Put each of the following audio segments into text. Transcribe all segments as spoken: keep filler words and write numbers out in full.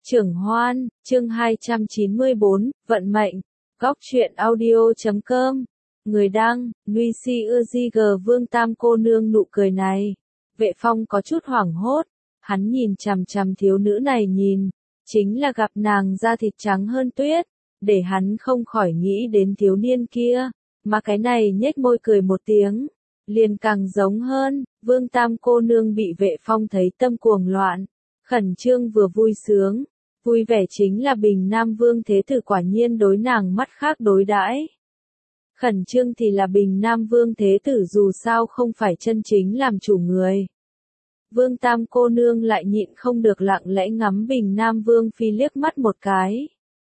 Trưởng Hoan, chương hai trăm chín mươi bốn, Vận mệnh. Góc truyện audio chấm com. Người đăng, Nguy Si Ưa Di G Vương Tam cô nương nụ cười này. Vệ Phong có chút hoảng hốt, hắn nhìn chằm chằm thiếu nữ này nhìn, chính là gặp nàng da thịt trắng hơn tuyết, để hắn không khỏi nghĩ đến thiếu niên kia, mà cái này nhếch môi cười một tiếng, liền càng giống hơn. Vương Tam cô nương bị Vệ Phong thấy tâm cuồng loạn, khẩn trương vừa vui sướng. Vui vẻ chính là Bình Nam Vương Thế Tử quả nhiên đối nàng mắt khác đối đãi. Khẩn trương thì là Bình Nam Vương Thế Tử dù sao không phải chân chính làm chủ người. Vương Tam cô nương lại nhịn không được lặng lẽ ngắm Bình Nam Vương Phi liếc mắt một cái.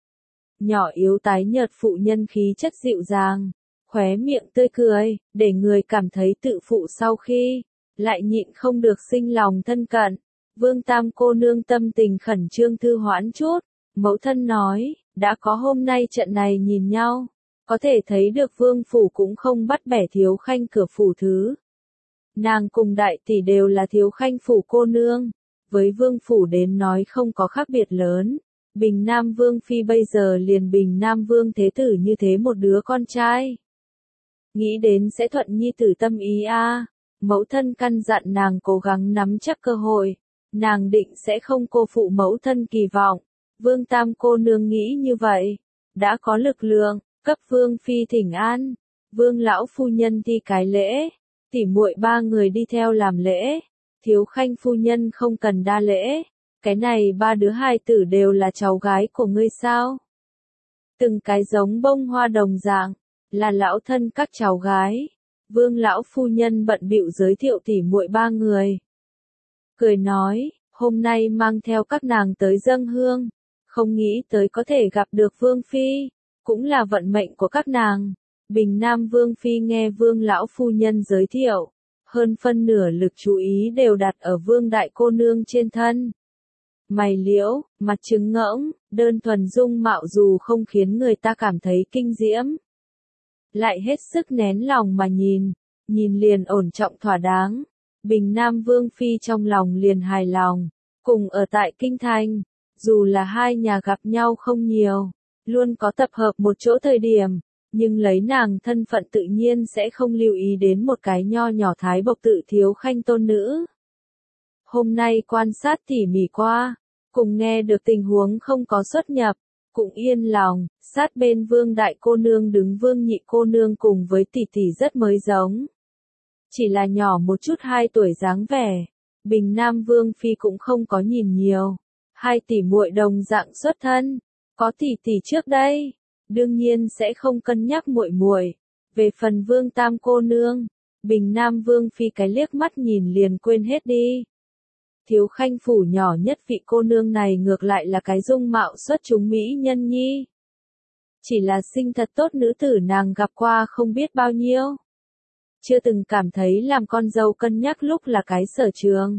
Nhỏ yếu tái nhợt phụ nhân khí chất dịu dàng, khóe miệng tươi cười, để người cảm thấy tự phụ sau khi, lại nhịn không được sinh lòng thân cận. Vương Tam cô nương tâm tình khẩn trương thư hoãn chút, mẫu thân nói, đã có hôm nay trận này nhìn nhau, có thể thấy được vương phủ cũng không bắt bẻ thiếu khanh cửa phủ thứ. Nàng cùng đại tỷ đều là thiếu khanh phủ cô nương, với vương phủ đến nói không có khác biệt lớn. Bình Nam Vương Phi bây giờ liền Bình Nam Vương Thế Tử như thế một đứa con trai. Nghĩ đến sẽ thuận nhi tử tâm ý a, mẫu thân căn dặn nàng cố gắng nắm chắc cơ hội. Nàng định sẽ không cô phụ mẫu thân kỳ vọng. Vương Tam cô nương nghĩ như vậy. Đã có lực lượng, cấp Vương Phi thỉnh an. Vương lão phu nhân thi cái lễ. Tỉ muội ba người đi theo làm lễ. Thiếu khanh phu nhân không cần đa lễ. Cái này ba đứa hai tử đều là cháu gái của ngươi sao? Từng cái giống bông hoa đồng dạng. Là lão thân các cháu gái. Vương lão phu nhân bận bịu giới thiệu tỉ muội ba người. Cười nói, hôm nay mang theo các nàng tới dâng hương, không nghĩ tới có thể gặp được Vương Phi, cũng là vận mệnh của các nàng. Bình Nam Vương Phi nghe Vương lão phu nhân giới thiệu, hơn phân nửa lực chú ý đều đặt ở Vương đại cô nương trên thân. Mày liễu, mặt trứng ngỗng, đơn thuần dung mạo dù không khiến người ta cảm thấy kinh diễm, lại hết sức nén lòng mà nhìn, nhìn liền ổn trọng thỏa đáng. Bình Nam Vương Phi trong lòng liền hài lòng, cùng ở tại Kinh Thành, dù là hai nhà gặp nhau không nhiều, luôn có tập hợp một chỗ thời điểm, nhưng lấy nàng thân phận tự nhiên sẽ không lưu ý đến một cái nho nhỏ thái bộc tự thiếu khanh tôn nữ. Hôm nay quan sát tỉ mỉ qua, cùng nghe được tình huống không có xuất nhập, cũng yên lòng, sát bên Vương đại cô nương đứng Vương nhị cô nương cùng với tỷ tỷ rất mới giống. Chỉ là nhỏ một chút hai tuổi dáng vẻ, Bình Nam Vương Phi cũng không có nhìn nhiều. Hai tỷ muội đồng dạng xuất thân, có tỷ tỷ trước đây, đương nhiên sẽ không cân nhắc muội muội. Về phần Vương Tam cô nương, Bình Nam Vương Phi cái liếc mắt nhìn liền quên hết đi. Thiếu khanh phủ nhỏ nhất vị cô nương này ngược lại là cái dung mạo xuất chúng mỹ nhân nhi. Chỉ là sinh thật tốt nữ tử nàng gặp qua không biết bao nhiêu. Chưa từng cảm thấy làm con dâu cân nhắc lúc là cái sở trường.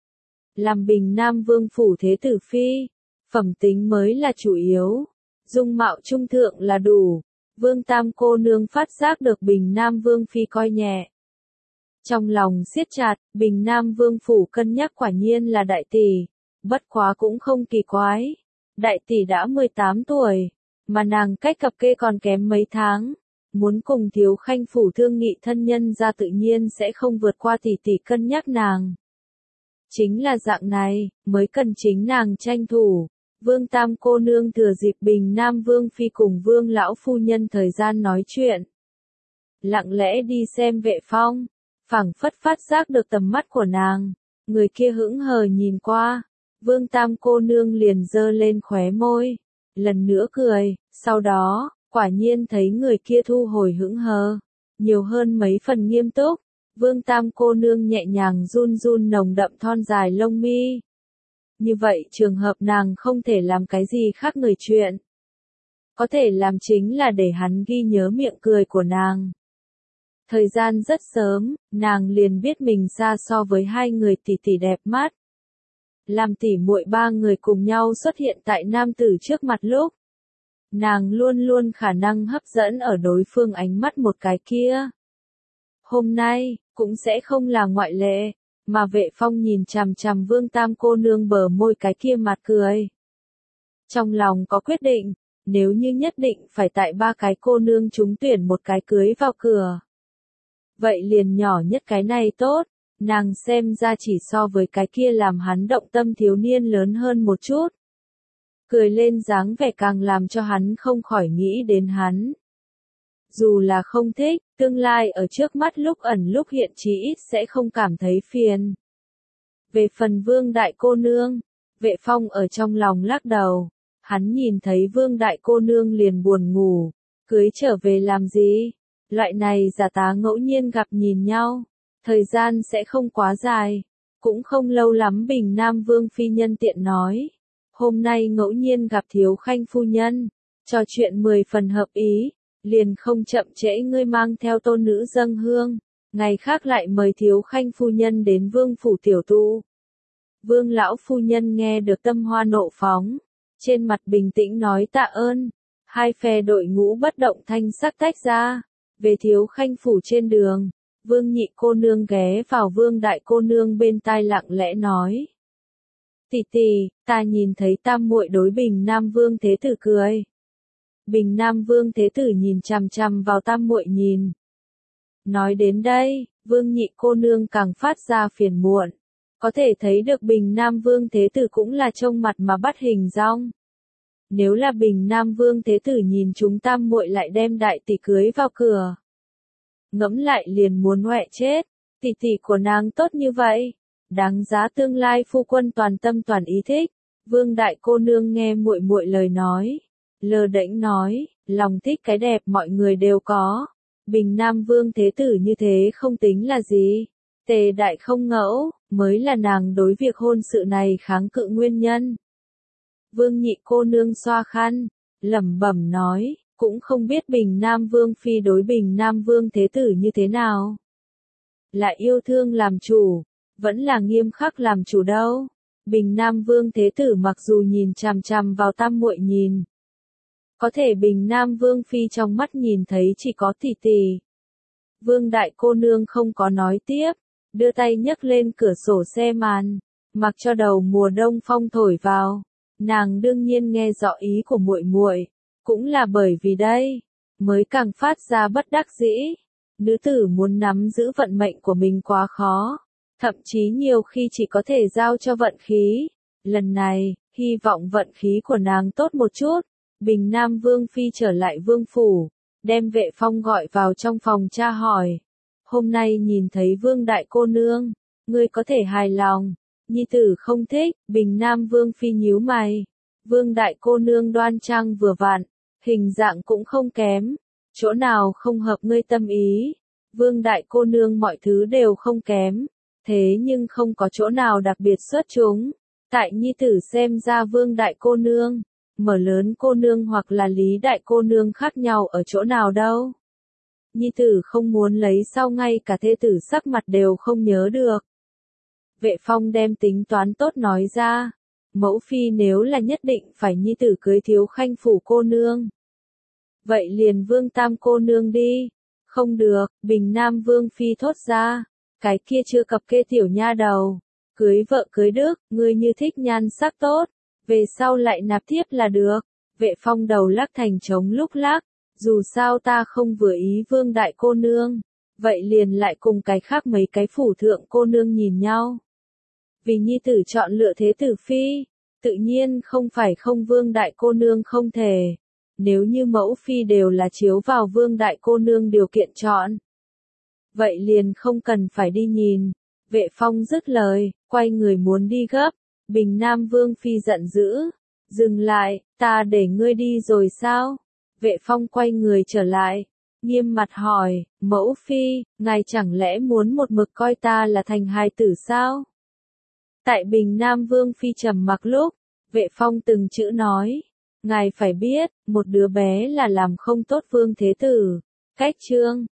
Làm Bình Nam Vương phủ Thế Tử Phi, phẩm tính mới là chủ yếu, dung mạo trung thượng là đủ. Vương Tam cô nương phát giác được Bình Nam Vương Phi coi nhẹ. Trong lòng siết chặt, Bình Nam Vương phủ cân nhắc quả nhiên là đại tỷ, bất quá cũng không kỳ quái. Đại tỷ đã mười tám tuổi, mà nàng cách cập kê còn kém mấy tháng. Muốn cùng thiếu khanh phủ thương nghị thân nhân ra tự nhiên sẽ không vượt qua tỷ tỷ cân nhắc nàng. Chính là dạng này, mới cần chính nàng tranh thủ. Vương Tam cô nương thừa dịp Bình Nam Vương Phi cùng Vương lão phu nhân thời gian nói chuyện. Lặng lẽ đi xem Vệ Phong, phảng phất phát giác được tầm mắt của nàng. Người kia hững hờ nhìn qua, Vương Tam cô nương liền giơ lên khóe môi, lần nữa cười, sau đó, quả nhiên thấy người kia thu hồi hững hờ, nhiều hơn mấy phần nghiêm túc. Vương Tam cô nương nhẹ nhàng run run nồng đậm thon dài lông mi. Như vậy trường hợp nàng không thể làm cái gì khác người chuyện. Có thể làm chính là để hắn ghi nhớ miệng cười của nàng. Thời gian rất sớm, nàng liền biết mình xa so với hai người tỷ tỷ đẹp mắt. Làm tỷ muội ba người cùng nhau xuất hiện tại nam tử trước mặt lúc. Nàng luôn luôn khả năng hấp dẫn ở đối phương ánh mắt một cái kia. Hôm nay, cũng sẽ không là ngoại lệ, mà Vệ Phong nhìn chằm chằm Vương Tam cô nương bờ môi cái kia mặt cười. Trong lòng có quyết định, nếu như nhất định phải tại ba cái cô nương trúng tuyển một cái cưới vào cửa. Vậy liền nhỏ nhất cái này tốt, nàng xem ra chỉ so với cái kia làm hắn động tâm thiếu niên lớn hơn một chút. Cười lên dáng vẻ càng làm cho hắn không khỏi nghĩ đến hắn. Dù là không thích, tương lai ở trước mắt lúc ẩn lúc hiện chí ít sẽ không cảm thấy phiền. Về phần Vương đại cô nương, Vệ Phong ở trong lòng lắc đầu, hắn nhìn thấy Vương đại cô nương liền buồn ngủ, cưới trở về làm gì? Loại này giả tá ngẫu nhiên gặp nhìn nhau, thời gian sẽ không quá dài, cũng không lâu lắm Bình Nam Vương phi nhân tiện nói. Hôm nay ngẫu nhiên gặp Thiếu Khanh phu nhân, trò chuyện mười phần hợp ý, liền không chậm trễ ngươi mang theo tôn nữ dâng hương, ngày khác lại mời Thiếu Khanh phu nhân đến Vương phủ tiểu tu. Vương lão phu nhân nghe được tâm hoa nộ phóng, trên mặt bình tĩnh nói tạ ơn, hai phe đội ngũ bất động thanh sắc tách ra, về Thiếu Khanh phủ trên đường, Vương nhị cô nương ghé vào Vương đại cô nương bên tai lặng lẽ nói. Tỷ tỷ, ta nhìn thấy tam muội đối Bình Nam Vương Thế Tử cười. Bình Nam Vương Thế Tử nhìn chằm chằm vào tam muội nhìn. Nói đến đây, Vương nhị cô nương càng phát ra phiền muộn. Có thể thấy được Bình Nam Vương Thế Tử cũng là trông mặt mà bắt hình dong. Nếu là Bình Nam Vương Thế Tử nhìn chúng tam muội lại đem đại tỷ cưới vào cửa. Ngẫm lại liền muốn hoẹ chết, tỷ tỷ của nàng tốt như vậy. Đáng giá tương lai phu quân toàn tâm toàn ý thích. Vương đại cô nương nghe muội muội lời nói, lơ đễnh nói, lòng thích cái đẹp mọi người đều có. Bình Nam Vương Thế Tử như thế không tính là gì. Tề đại không ngẫu, mới là nàng đối việc hôn sự này kháng cự nguyên nhân. Vương nhị cô nương xoa khăn, lẩm bẩm nói, cũng không biết Bình Nam Vương phi đối Bình Nam Vương Thế Tử như thế nào. Lại yêu thương làm chủ, vẫn là nghiêm khắc làm chủ đâu. Bình Nam Vương Thế Tử mặc dù nhìn chằm chằm vào tam muội nhìn. Có thể Bình Nam Vương phi trong mắt nhìn thấy chỉ có tỷ tỷ. Vương đại cô nương không có nói tiếp, đưa tay nhấc lên cửa sổ xe màn, mặc cho đầu mùa đông phong thổi vào. Nàng đương nhiên nghe rõ ý của muội muội, cũng là bởi vì đây, mới càng phát ra bất đắc dĩ. Nữ tử muốn nắm giữ vận mệnh của mình quá khó, thậm chí nhiều khi chỉ có thể giao cho vận khí. Lần này, hy vọng vận khí của nàng tốt một chút. Bình Nam Vương phi trở lại vương phủ, đem Vệ Phong gọi vào trong phòng tra hỏi. Hôm nay nhìn thấy Vương đại cô nương, ngươi có thể hài lòng. Nhi tử không thích. Bình Nam Vương phi nhíu mày. Vương đại cô nương đoan trang vừa vặn, hình dạng cũng không kém, chỗ nào không hợp ngươi tâm ý. Vương đại cô nương mọi thứ đều không kém, thế nhưng không có chỗ nào đặc biệt xuất chúng. Tại nhi tử xem ra Vương đại cô nương, Mở lớn cô nương hoặc là Lý đại cô nương khác nhau ở chỗ nào đâu. Nhi tử không muốn lấy sau ngay cả thê tử sắc mặt đều không nhớ được. Vệ Phong đem tính toán tốt nói ra. Mẫu phi nếu là nhất định phải nhi tử cưới Thiếu Khanh phủ cô nương. Vậy liền Vương tam cô nương đi. Không được, Bình Nam Vương phi thốt ra. Cái kia chưa cập kê tiểu nha đầu. Cưới vợ cưới đức, ngươi như thích nhan sắc tốt. Về sau lại nạp tiếp là được. Vệ Phong đầu lắc thành trống lúc lắc. Dù sao ta không vừa ý Vương đại cô nương. Vậy liền lại cùng cái khác mấy cái phủ thượng cô nương nhìn nhau. Vì nhi tử chọn lựa thế tử phi, tự nhiên không phải không Vương đại cô nương không thể. Nếu như mẫu phi đều là chiếu vào Vương đại cô nương điều kiện chọn. Vậy liền không cần phải đi nhìn. Vệ Phong dứt lời, quay người muốn đi gấp. Bình Nam Vương phi giận dữ. Dừng lại, ta để ngươi đi rồi sao? Vệ Phong quay người trở lại. Nghiêm mặt hỏi, mẫu phi, ngài chẳng lẽ muốn một mực coi ta là thành hài tử sao? Tại Bình Nam Vương phi trầm mặc lúc, Vệ Phong từng chữ nói, ngài phải biết, một đứa bé là làm không tốt Vương Thế Tử. Cách chương